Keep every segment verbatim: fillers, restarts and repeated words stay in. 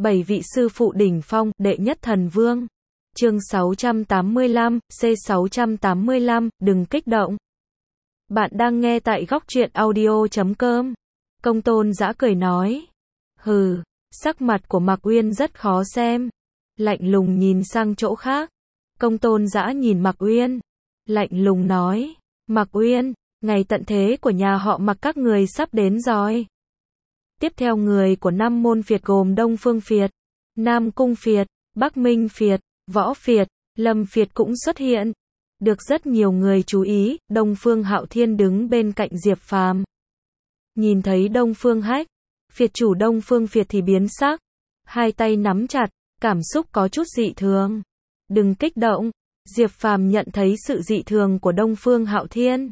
Bảy vị sư phụ đỉnh phong, đệ nhất thần vương. Chương sáu trăm tám mươi lăm, C sáu trăm tám mươi lăm, đừng kích động. Bạn đang nghe tại góc truyện audio chấm com. Công Tôn Dã cười nói. Hừ, sắc mặt của Mạc Uyên rất khó xem. Lạnh lùng nhìn sang chỗ khác. Công Tôn Dã nhìn Mạc Uyên. Lạnh lùng nói. Mạc Uyên, ngày tận thế của nhà họ Mạc các người sắp đến rồi. Tiếp theo người của năm môn phiệt gồm Đông Phương phiệt, Nam Cung phiệt, Bắc Minh phiệt, Võ phiệt, Lâm phiệt cũng xuất hiện. Được rất nhiều người chú ý, Đông Phương Hạo Thiên đứng bên cạnh Diệp Phàm. Nhìn thấy Đông Phương Hách, phiệt chủ Đông Phương phiệt thì biến sắc. Hai tay nắm chặt, cảm xúc có chút dị thường. Đừng kích động, Diệp Phàm nhận thấy sự dị thường của Đông Phương Hạo Thiên.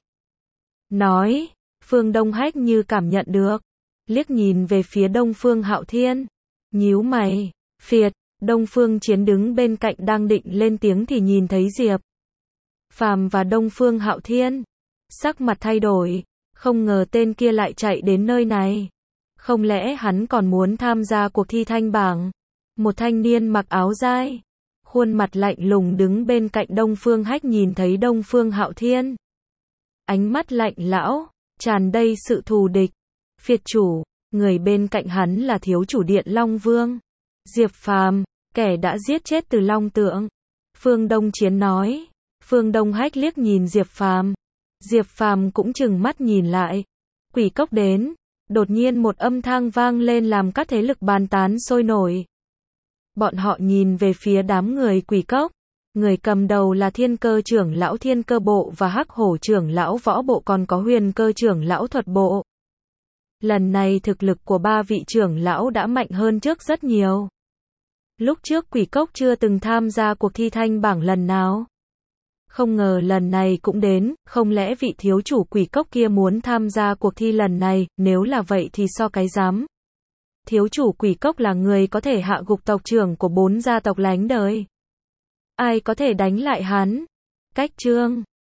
Nói, Phương Đông Hách như cảm nhận được. Liếc nhìn về phía Đông Phương Hạo Thiên. Nhíu mày, phiệt, Đông Phương Chiến đứng bên cạnh đang định lên tiếng thì nhìn thấy Diệp Phàm và Đông Phương Hạo Thiên. Sắc mặt thay đổi, không ngờ tên kia lại chạy đến nơi này. Không lẽ hắn còn muốn tham gia cuộc thi thanh bảng? Một thanh niên mặc áo dai, khuôn mặt lạnh lùng đứng bên cạnh Đông Phương Hách nhìn thấy Đông Phương Hạo Thiên. Ánh mắt lạnh lão, tràn đầy sự thù địch. Phiệt chủ, người bên cạnh hắn là thiếu chủ Điện Long Vương. Diệp Phàm, kẻ đã giết chết Từ Long Tượng. Phương Đông Chiến nói. Phương Đông Hách liếc nhìn Diệp Phàm. Diệp Phàm cũng chừng mắt nhìn lại. Quỷ cốc đến. Đột nhiên một âm thanh vang lên làm các thế lực bàn tán sôi nổi. Bọn họ nhìn về phía đám người quỷ cốc. Người cầm đầu là Thiên Cơ trưởng lão Thiên Cơ bộ và Hắc Hổ trưởng lão Võ bộ, còn có Huyền Cơ trưởng lão Thuật bộ. Lần này thực lực của ba vị trưởng lão đã mạnh hơn trước rất nhiều. Lúc trước quỷ cốc chưa từng tham gia cuộc thi thanh bảng lần nào. Không ngờ lần này cũng đến, không lẽ vị thiếu chủ quỷ cốc kia muốn tham gia cuộc thi lần này, nếu là vậy thì so cái dám. Thiếu chủ quỷ cốc là người có thể hạ gục tộc trưởng của bốn gia tộc lánh đời. Ai có thể đánh lại hắn? Cách chương